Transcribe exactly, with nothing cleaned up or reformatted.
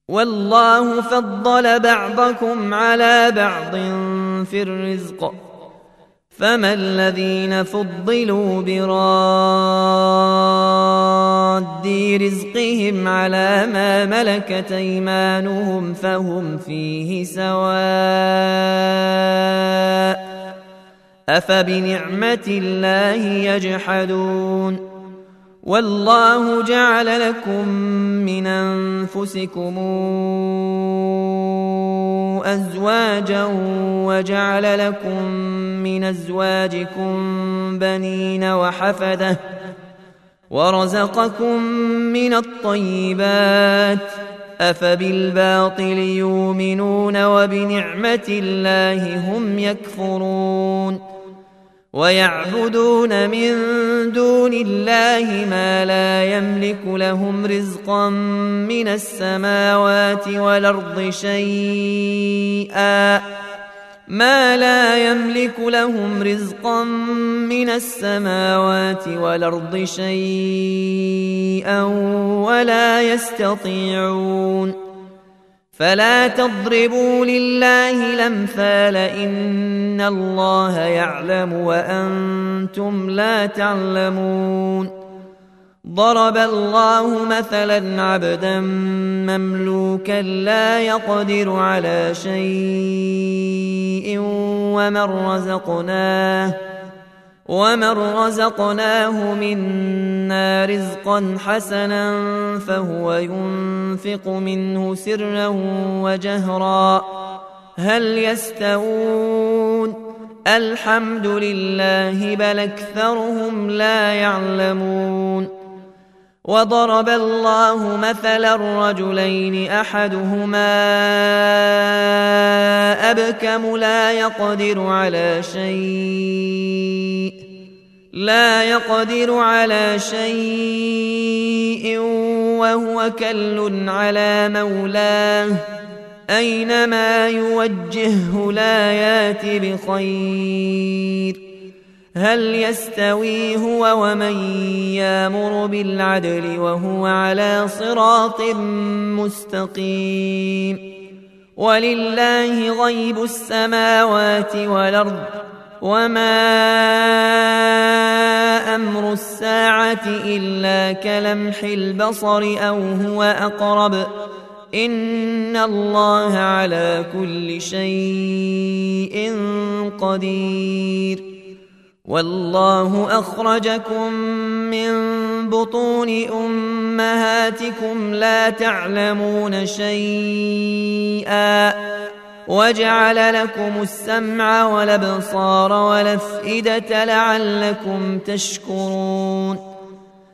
والله فضل بعضكم على بعض في الرزق فما الذين فضلوا براد رزقهم على ما ملكت أيمانهم فهم فيه سواء أفبنعمة الله يجحدون والله جعل لكم من أنفسكم أزواجا وجعل لكم من أزواجكم بنين وحفدة ورزقكم من الطيبات أفبالباطل يؤمنون وبنعمة الله هم يكفرون ويعبدون من دون الله ما لا يملك لهم رزقا من السماوات والأرض شيئا ما لا يملك لهم رزقا من السماوات والأرض شيئا ولا يستطيعون فلا تضربوا لله الأمثال إن الله يعلم وأنتم لا تعلمون ضرب الله مثلا عبدا مملوكا لا يقدر على شيء ومن رزقناه ومن رزقناه منا رزقا حسنا فهو ينفق منه سرا وجهرا هل يستوون الحمد لله بل أكثرهم لا يعلمون وضرب الله مثلا رجلين أحدهما أبكم لا يقدر على شيء لا يقدر على شيء وهو كل على مولاه أينما يوجهه لا يات بخير هل يستوي هو ومن يامر بالعدل وهو على صراط مستقيم ولله غيب السماوات والأرض وما أمر الساعة إلا كلمح البصر أو هو أقرب إن الله على كل شيء قدير والله أخرجكم من بطون أمهاتكم لا تعلمون شيئا وجعل لكم السمع والأبصار والأفئدة لعلكم تشكرون